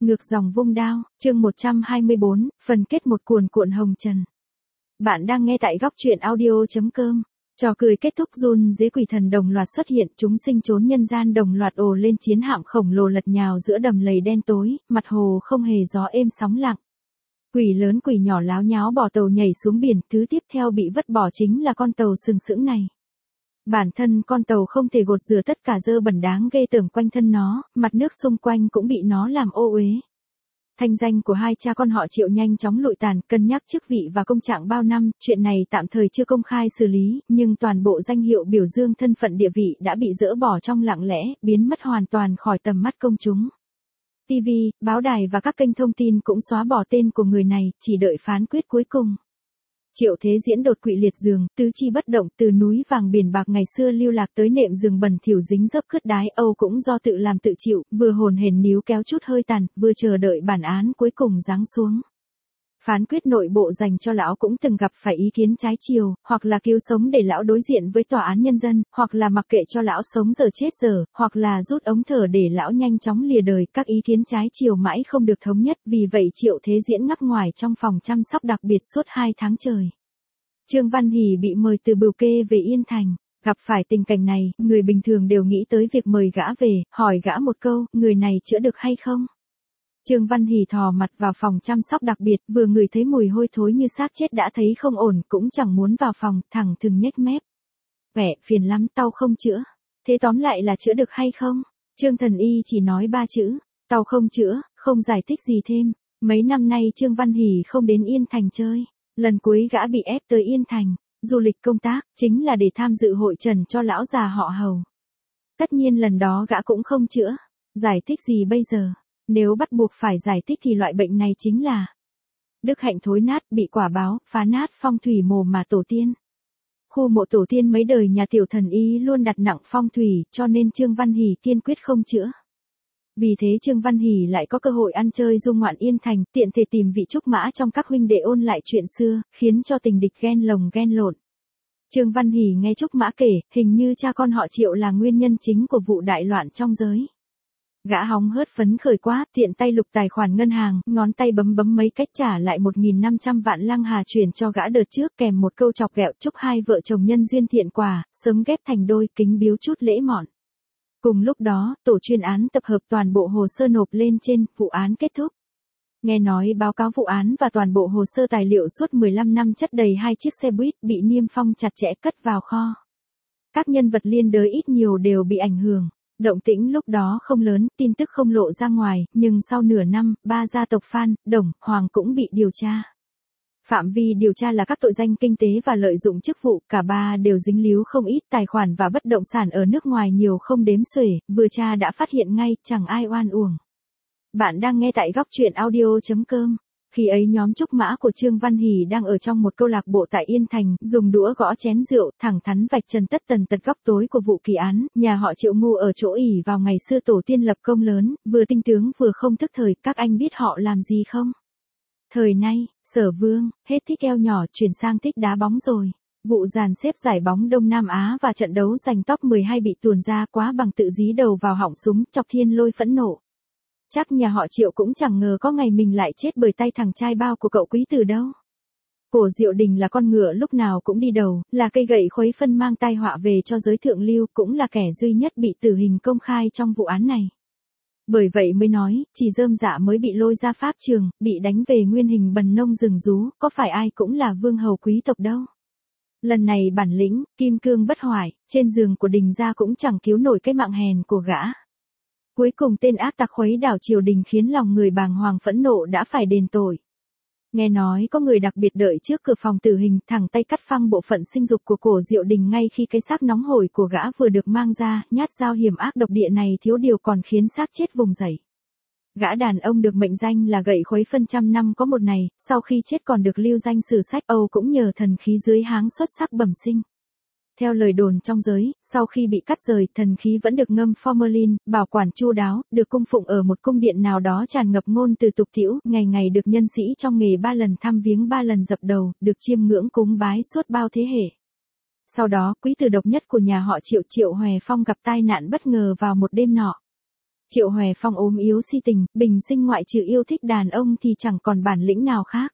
Ngược dòng vung đao, chương 124, phần kết một cuồn cuộn hồng trần. Bạn đang nghe tại góc truyện audio.com. Trò cười kết thúc, run dế quỷ thần đồng loạt xuất hiện, chúng sinh trốn nhân gian đồng loạt ồ lên, chiến hạm khổng lồ lật nhào giữa đầm lầy đen tối, mặt hồ không hề gió êm sóng lặng. Quỷ lớn quỷ nhỏ láo nháo bỏ tàu nhảy xuống biển, thứ tiếp theo bị vứt bỏ chính là con tàu sừng sững này. Bản thân con tàu không thể gột rửa tất cả dơ bẩn đáng ghê tởm quanh thân nó, mặt nước xung quanh cũng bị nó làm ô uế. Thanh danh của hai cha con họ Triệu nhanh chóng lụi tàn, cân nhắc chức vị và công trạng bao năm, chuyện này tạm thời chưa công khai xử lý, nhưng toàn bộ danh hiệu biểu dương thân phận địa vị đã bị dỡ bỏ trong lặng lẽ, biến mất hoàn toàn khỏi tầm mắt công chúng. TV, báo đài và các kênh thông tin cũng xóa bỏ tên của người này, chỉ đợi phán quyết cuối cùng. Triệu Thế Diễn đột quỵ liệt giường, tứ chi bất động, từ núi vàng biển bạc ngày xưa lưu lạc tới nệm giường bẩn thỉu dính dấp cứt đái âu cũng do tự làm tự chịu, vừa hồn hển níu kéo chút hơi tàn, vừa chờ đợi bản án cuối cùng giáng xuống. Phán quyết nội bộ dành cho lão cũng từng gặp phải ý kiến trái chiều, hoặc là cứu sống để lão đối diện với tòa án nhân dân, hoặc là mặc kệ cho lão sống giờ chết giờ, hoặc là rút ống thở để lão nhanh chóng lìa đời. Các ý kiến trái chiều mãi không được thống nhất, vì vậy Triệu Thế Diễn ngắc ngoài trong phòng chăm sóc đặc biệt suốt 2 tháng trời. Trương Văn Hỷ bị mời từ Bưu Kê về Yên Thành. Gặp phải tình cảnh này, người bình thường đều nghĩ tới việc mời gã về, hỏi gã một câu, người này chữa được hay không? Trương Văn Hỷ thò mặt vào phòng chăm sóc đặc biệt, vừa ngửi thấy mùi hôi thối như xác chết đã thấy không ổn, cũng chẳng muốn vào phòng, thẳng thừng nhếch mép. Vẻ phiền lắm, tao không chữa. Thế tóm lại là chữa được hay không? Trương Thần Y chỉ nói 3 chữ, tao không chữa, không giải thích gì thêm. Mấy năm nay Trương Văn Hỷ không đến Yên Thành chơi. Lần cuối gã bị ép tới Yên Thành, du lịch công tác, chính là để tham dự hội trần cho lão già họ Hầu. Tất nhiên lần đó gã cũng không chữa. Giải thích gì bây giờ? Nếu bắt buộc phải giải thích thì loại bệnh này chính là đức hạnh thối nát, bị quả báo, phá nát phong thủy mồ mà tổ tiên. Khu mộ tổ tiên mấy đời nhà Tiểu Thần Y luôn đặt nặng phong thủy, cho nên Trương Văn Hỷ kiên quyết không chữa. Vì thế Trương Văn Hỷ lại có cơ hội ăn chơi du ngoạn Yên Thành, tiện thể tìm vị trúc mã trong các huynh đệ ôn lại chuyện xưa, khiến cho tình địch ghen lồng ghen lộn. Trương Văn Hỷ nghe trúc mã kể, hình như cha con họ Triệu là nguyên nhân chính của vụ đại loạn trong giới. Gã hóng hớt phấn khởi quá, tiện tay lục tài khoản ngân hàng, ngón tay bấm mấy cách trả lại 1.500 vạn Lăng Hà chuyển cho gã đợt trước, kèm một câu chọc ghẹo chúc hai vợ chồng nhân duyên thiện quả, sớm ghép thành đôi, kính biếu chút lễ mọn. Cùng lúc đó, tổ chuyên án tập hợp toàn bộ hồ sơ nộp lên trên, vụ án kết thúc. Nghe nói báo cáo vụ án và toàn bộ hồ sơ tài liệu suốt 15 năm chất đầy 2 chiếc xe buýt bị niêm phong chặt chẽ cất vào kho. Các nhân vật liên đới ít nhiều đều bị ảnh hưởng. Động tĩnh lúc đó không lớn, tin tức không lộ ra ngoài, nhưng sau nửa năm, 3 gia tộc Phan, Đồng, Hoàng cũng bị điều tra. Phạm vi điều tra là các tội danh kinh tế và lợi dụng chức vụ, cả ba đều dính líu không ít, tài khoản và bất động sản ở nước ngoài nhiều không đếm xuể, vừa tra đã phát hiện ngay, chẳng ai oan uổng. Bạn đang nghe tại góc truyện audio.com. Khi ấy nhóm trúc mã của Trương Văn Hỷ đang ở trong một câu lạc bộ tại Yên Thành, dùng đũa gõ chén rượu, thẳng thắn vạch trần tất tần tật góc tối của vụ kỳ án. Nhà họ Triệu ngu ở chỗ ỷ vào ngày xưa tổ tiên lập công lớn, vừa tinh tướng vừa không thức thời, các anh biết họ làm gì không? Thời nay, Sở Vương, hết thích eo nhỏ chuyển sang thích đá bóng rồi. Vụ dàn xếp giải bóng Đông Nam Á và trận đấu giành top 12 bị tuồn ra quá bằng tự dí đầu vào họng súng, chọc Thiên Lôi phẫn nộ. Chắc nhà họ Triệu cũng chẳng ngờ có ngày mình lại chết bởi tay thằng trai bao của cậu quý tử đâu. Cổ Diệu Đình là con ngựa lúc nào cũng đi đầu, là cây gậy khuấy phân mang tai họa về cho giới thượng lưu, cũng là kẻ duy nhất bị tử hình công khai trong vụ án này. Bởi vậy mới nói, chỉ rơm dạ mới bị lôi ra pháp trường, bị đánh về nguyên hình bần nông rừng rú, có phải ai cũng là vương hầu quý tộc đâu. Lần này bản lĩnh, kim cương bất hoại, trên giường của Đình gia cũng chẳng cứu nổi cái mạng hèn của gã. Cuối cùng tên ác tặc khuấy đảo triều đình khiến lòng người bàng hoàng phẫn nộ đã phải đền tội. Nghe nói có người đặc biệt đợi trước cửa phòng tử hình, thẳng tay cắt phăng bộ phận sinh dục của Cổ Diệu Đình ngay khi cái xác nóng hổi của gã vừa được mang ra, nhát dao hiểm ác độc địa này thiếu điều còn khiến xác chết vùng dậy. Gã đàn ông được mệnh danh là gậy khuấy phân trăm năm có một này, sau khi chết còn được lưu danh sử sách Âu cũng nhờ thần khí dưới háng xuất sắc bẩm sinh. Theo lời đồn trong giới, sau khi bị cắt rời, thần khí vẫn được ngâm formalin, bảo quản chu đáo, được cung phụng ở một cung điện nào đó tràn ngập ngôn từ tục tĩu, ngày ngày được nhân sĩ trong nghề 3 lần thăm viếng 3 lần dập đầu, được chiêm ngưỡng cúng bái suốt bao thế hệ. Sau đó, quý tử độc nhất của nhà họ Triệu Triệu Hòe Phong gặp tai nạn bất ngờ vào một đêm nọ. Triệu Hòe Phong ốm yếu si tình, bình sinh ngoại trừ yêu thích đàn ông thì chẳng còn bản lĩnh nào khác.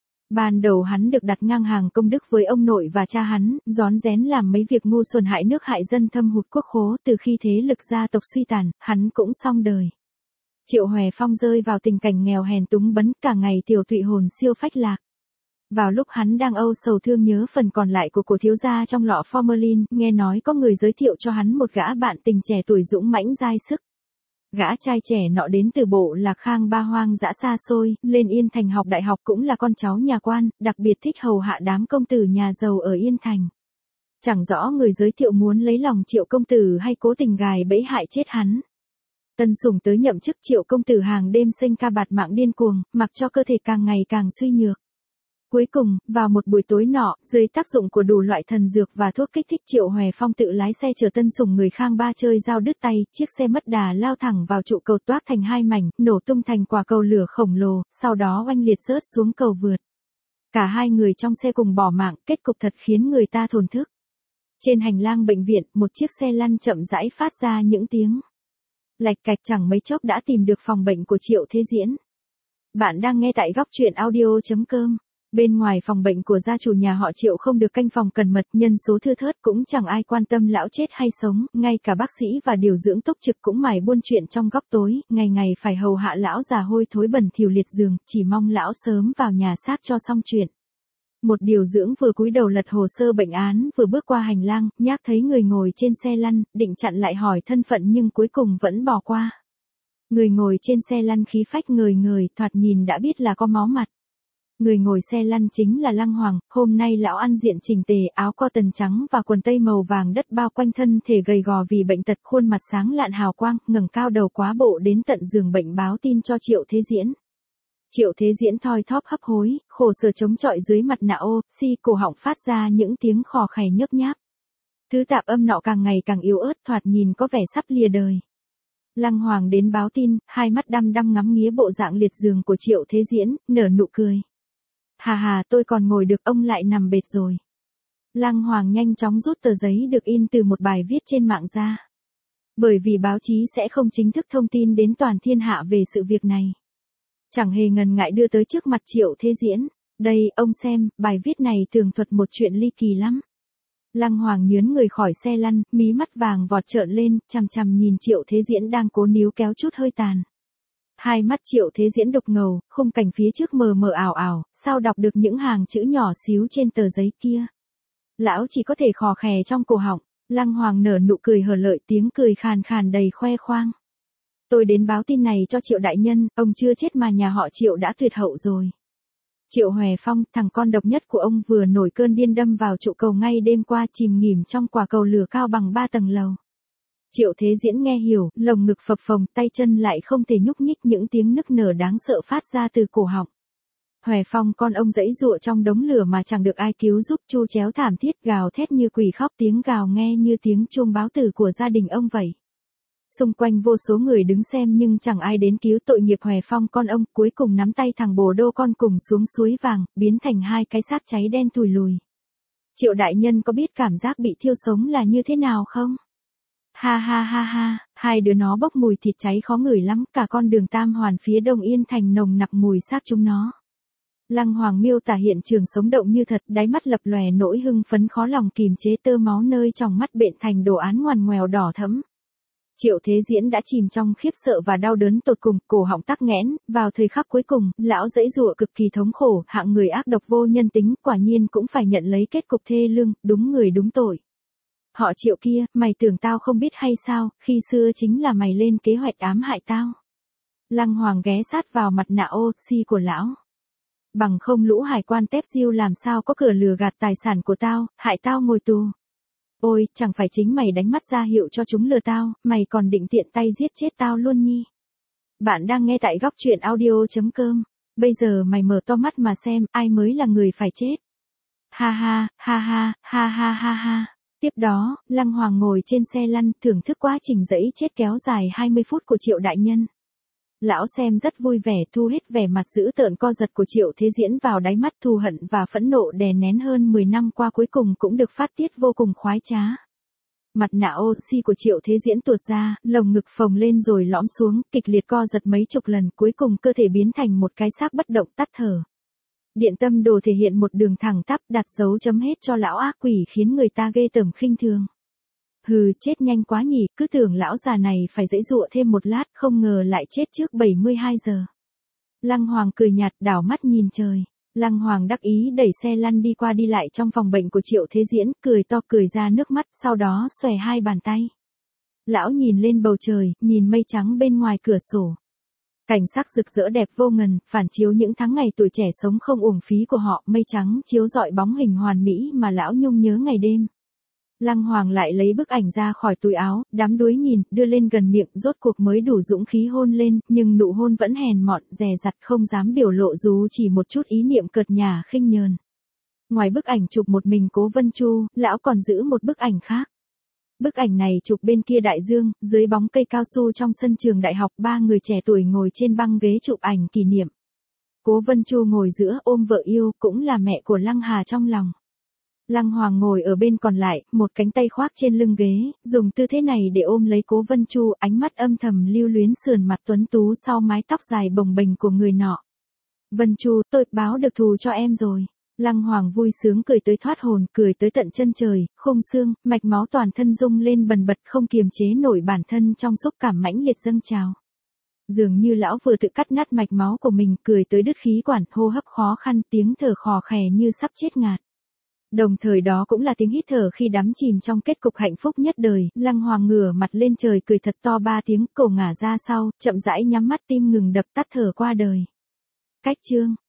Ban đầu hắn được đặt ngang hàng công đức với ông nội và cha hắn, rón rén làm mấy việc ngu xuẩn hại nước hại dân thâm hụt quốc khố, từ khi thế lực gia tộc suy tàn, hắn cũng xong đời. Triệu Hòe Phong rơi vào tình cảnh nghèo hèn túng bấn, cả ngày tiểu tụy hồn siêu phách lạc. Vào lúc hắn đang âu sầu thương nhớ phần còn lại của thiếu gia trong lọ formalin, nghe nói có người giới thiệu cho hắn một gã bạn tình trẻ tuổi dũng mãnh dai sức. Gã trai trẻ nọ đến từ bộ Lạc Khang ba hoang dã xa xôi, lên Yên Thành học đại học, cũng là con cháu nhà quan, đặc biệt thích hầu hạ đám công tử nhà giàu ở Yên Thành. Chẳng rõ người giới thiệu muốn lấy lòng Triệu công tử hay cố tình gài bẫy hại chết hắn. Tân sủng tới nhậm chức, Triệu công tử hàng đêm sinh ca bạt mạng điên cuồng, mặc cho cơ thể càng ngày càng suy nhược. Cuối cùng, vào một buổi tối nọ, dưới tác dụng của đủ loại thần dược và thuốc kích thích, Triệu Hòe Phong tự lái xe chở tân sủng người Khang Ba chơi dao đứt tay, chiếc xe mất đà lao thẳng vào trụ cầu toác thành hai mảnh, nổ tung thành quả cầu lửa khổng lồ, sau đó oanh liệt rớt xuống cầu vượt. Cả hai người trong xe cùng bỏ mạng, kết cục thật khiến người ta thổn thức. Trên hành lang bệnh viện, một chiếc xe lăn chậm rãi phát ra những tiếng lạch cạch, chẳng mấy chốc đã tìm được phòng bệnh của Triệu Thế Diễn. Bạn đang nghe tại góc truyện audio.com. Bên ngoài phòng bệnh của gia chủ nhà họ Triệu không được canh phòng cẩn mật, nhân số thưa thớt, cũng chẳng ai quan tâm lão chết hay sống, ngay cả bác sĩ và điều dưỡng túc trực cũng mải buôn chuyện trong góc tối, ngày ngày phải hầu hạ lão già hôi thối bẩn thỉu liệt giường, chỉ mong lão sớm vào nhà xác cho xong chuyện. Một điều dưỡng vừa cúi đầu lật hồ sơ bệnh án, vừa bước qua hành lang, nhác thấy người ngồi trên xe lăn, định chặn lại hỏi thân phận nhưng cuối cùng vẫn bỏ qua. Người ngồi trên xe lăn khí phách ngời ngời, thoạt nhìn đã biết là có máu mặt. Người ngồi xe lăn chính là Lăng Hoàng, hôm nay lão ăn diện chỉnh tề, áo cotton trắng và quần tây màu vàng đất bao quanh thân thể gầy gò vì bệnh tật, khuôn mặt sáng lạn hào quang, ngẩng cao đầu quá bộ đến tận giường bệnh báo tin cho Triệu Thế Diễn. Triệu Thế Diễn thoi thóp hấp hối, khổ sở chống chọi dưới mặt nạ oxy, cổ họng phát ra những tiếng khò khè nhấp nháp. Thứ tạp âm nọ càng ngày càng yếu ớt, thoạt nhìn có vẻ sắp lìa đời. Lăng Hoàng đến báo tin, hai mắt đăm đăm ngắm nghía bộ dạng liệt giường của Triệu Thế Diễn, nở nụ cười. Hà hà, tôi còn ngồi được, ông lại nằm bệt rồi. Lăng Hoàng nhanh chóng rút tờ giấy được in từ một bài viết trên mạng ra. Bởi vì báo chí sẽ không chính thức thông tin đến toàn thiên hạ về sự việc này. Chẳng hề ngần ngại đưa tới trước mặt Triệu Thế Diễn. Đây, ông xem, bài viết này tường thuật một chuyện ly kỳ lắm. Lăng Hoàng nhướn người khỏi xe lăn, mí mắt vàng vọt trợn lên, chằm chằm nhìn Triệu Thế Diễn đang cố níu kéo chút hơi tàn. Hai mắt Triệu Thế Diễn đục ngầu, khung cảnh phía trước mờ mờ ảo ảo, sao đọc được những hàng chữ nhỏ xíu trên tờ giấy kia. Lão chỉ có thể khò khè trong cổ họng. Lăng Hoàng nở nụ cười hờ lợi, tiếng cười khàn khàn đầy khoe khoang. Tôi đến báo tin này cho Triệu đại nhân, ông chưa chết mà nhà họ Triệu đã tuyệt hậu rồi. Triệu Hòe Phong, thằng con độc nhất của ông vừa nổi cơn điên đâm vào trụ cầu ngay đêm qua, chìm nghỉm trong quả cầu lửa cao bằng 3 tầng lầu. Triệu Thế Diễn nghe hiểu, lồng ngực phập phồng, tay chân lại không thể nhúc nhích, những tiếng nức nở đáng sợ phát ra từ cổ họng. Hòe Phong con ông giãy giụa trong đống lửa mà chẳng được ai cứu giúp, chu chéo thảm thiết, gào thét như quỷ khóc, tiếng gào nghe như tiếng chuông báo tử của gia đình ông vậy. Xung quanh vô số người đứng xem nhưng chẳng ai đến cứu tội nghiệp Hòe Phong con ông, cuối cùng nắm tay thằng bồ đô con cùng xuống suối vàng, biến thành hai cái xác cháy đen thùi lùi. Triệu đại nhân có biết cảm giác bị thiêu sống là như thế nào không? Ha ha ha ha, hai đứa nó bốc mùi thịt cháy khó ngửi lắm, cả con đường Tam Hoàn phía Đông Yên Thành nồng nặc mùi xác chúng nó. Lăng Hoàng miêu tả hiện trường sống động như thật, đáy mắt lập lòe nỗi hưng phấn khó lòng kìm chế, tơ máu nơi trong mắt bện thành đồ án ngoằn ngoèo đỏ thẫm. Triệu Thế Diễn đã chìm trong khiếp sợ và đau đớn tột cùng, cổ họng tắc nghẽn, vào thời khắc cuối cùng, lão giãy giụa cực kỳ thống khổ, hạng người ác độc vô nhân tính, quả nhiên cũng phải nhận lấy kết cục thê lương, đúng người đúng tội. Họ Triệu kia, mày tưởng tao không biết hay sao, khi xưa chính là mày lên kế hoạch ám hại tao. Lăng Hoàng ghé sát vào mặt nạ oxy của lão. Bằng không lũ hải quan tép diêu làm sao có cửa lừa gạt tài sản của tao, hại tao ngồi tù. Ôi, chẳng phải chính mày đánh mắt ra hiệu cho chúng lừa tao, mày còn định tiện tay giết chết tao luôn nhi. Bạn đang nghe tại góc truyện audio.com. Bây giờ mày mở to mắt mà xem, ai mới là người phải chết. Ha ha, ha ha, ha ha ha ha. Tiếp đó, Lăng Hoàng ngồi trên xe lăn, thưởng thức quá trình giãy chết kéo dài 20 phút của Triệu đại nhân. Lão xem rất vui vẻ, thu hết vẻ mặt dữ tợn co giật của Triệu Thế Diễn vào đáy mắt, thù hận và phẫn nộ đè nén hơn 10 năm qua cuối cùng cũng được phát tiết vô cùng khoái trá. Mặt nạ oxy của Triệu Thế Diễn tuột ra, lồng ngực phồng lên rồi lõm xuống, kịch liệt co giật mấy chục lần, cuối cùng cơ thể biến thành một cái xác bất động tắt thở. Điện tâm đồ thể hiện một đường thẳng tắp đặt dấu chấm hết cho lão ác quỷ khiến người ta ghê tởm khinh thường. Hừ, chết nhanh quá nhỉ, cứ tưởng lão già này phải giãy giụa thêm một lát, không ngờ lại chết trước 72 giờ. Lăng Hoàng cười nhạt, đảo mắt nhìn trời. Lăng Hoàng đắc ý đẩy xe lăn đi qua đi lại trong phòng bệnh của Triệu Thế Diễn, cười to cười ra nước mắt, sau đó xòe hai bàn tay. Lão nhìn lên bầu trời, nhìn mây trắng bên ngoài cửa sổ. Cảnh sắc rực rỡ đẹp vô ngần, phản chiếu những tháng ngày tuổi trẻ sống không uổng phí của họ, mây trắng chiếu rọi bóng hình hoàn mỹ mà lão nhung nhớ ngày đêm. Lăng Hoàng lại lấy bức ảnh ra khỏi túi áo, đắm đuối nhìn, đưa lên gần miệng, rốt cuộc mới đủ dũng khí hôn lên, nhưng nụ hôn vẫn hèn mọn, dè dặt không dám biểu lộ dù chỉ một chút ý niệm cợt nhả khinh nhờn. Ngoài bức ảnh chụp một mình Cố Vân Chu, lão còn giữ một bức ảnh khác. Bức ảnh này chụp bên kia đại dương, dưới bóng cây cao su trong sân trường đại học, ba người trẻ tuổi ngồi trên băng ghế chụp ảnh kỷ niệm. Cố Vân Chu ngồi giữa ôm vợ yêu, cũng là mẹ của Lăng Hà trong lòng. Lăng Hoàng ngồi ở bên còn lại, một cánh tay khoác trên lưng ghế, dùng tư thế này để ôm lấy Cố Vân Chu, ánh mắt âm thầm lưu luyến sườn mặt tuấn tú sau mái tóc dài bồng bềnh của người nọ. Vân Chu, tôi báo được thù cho em rồi. Lăng Hoàng vui sướng cười tới thoát hồn, cười tới tận chân trời, khung xương, mạch máu toàn thân rung lên bần bật, không kiềm chế nổi bản thân trong xúc cảm mãnh liệt dâng trào. Dường như lão vừa tự cắt nát mạch máu của mình, cười tới đứt khí quản, hô hấp khó khăn, tiếng thở khò khè như sắp chết ngạt. Đồng thời đó cũng là tiếng hít thở khi đắm chìm trong kết cục hạnh phúc nhất đời. Lăng Hoàng ngửa mặt lên trời cười thật to 3 tiếng, cổ ngả ra sau, chậm rãi nhắm mắt, tim ngừng đập, tắt thở qua đời. Cách chương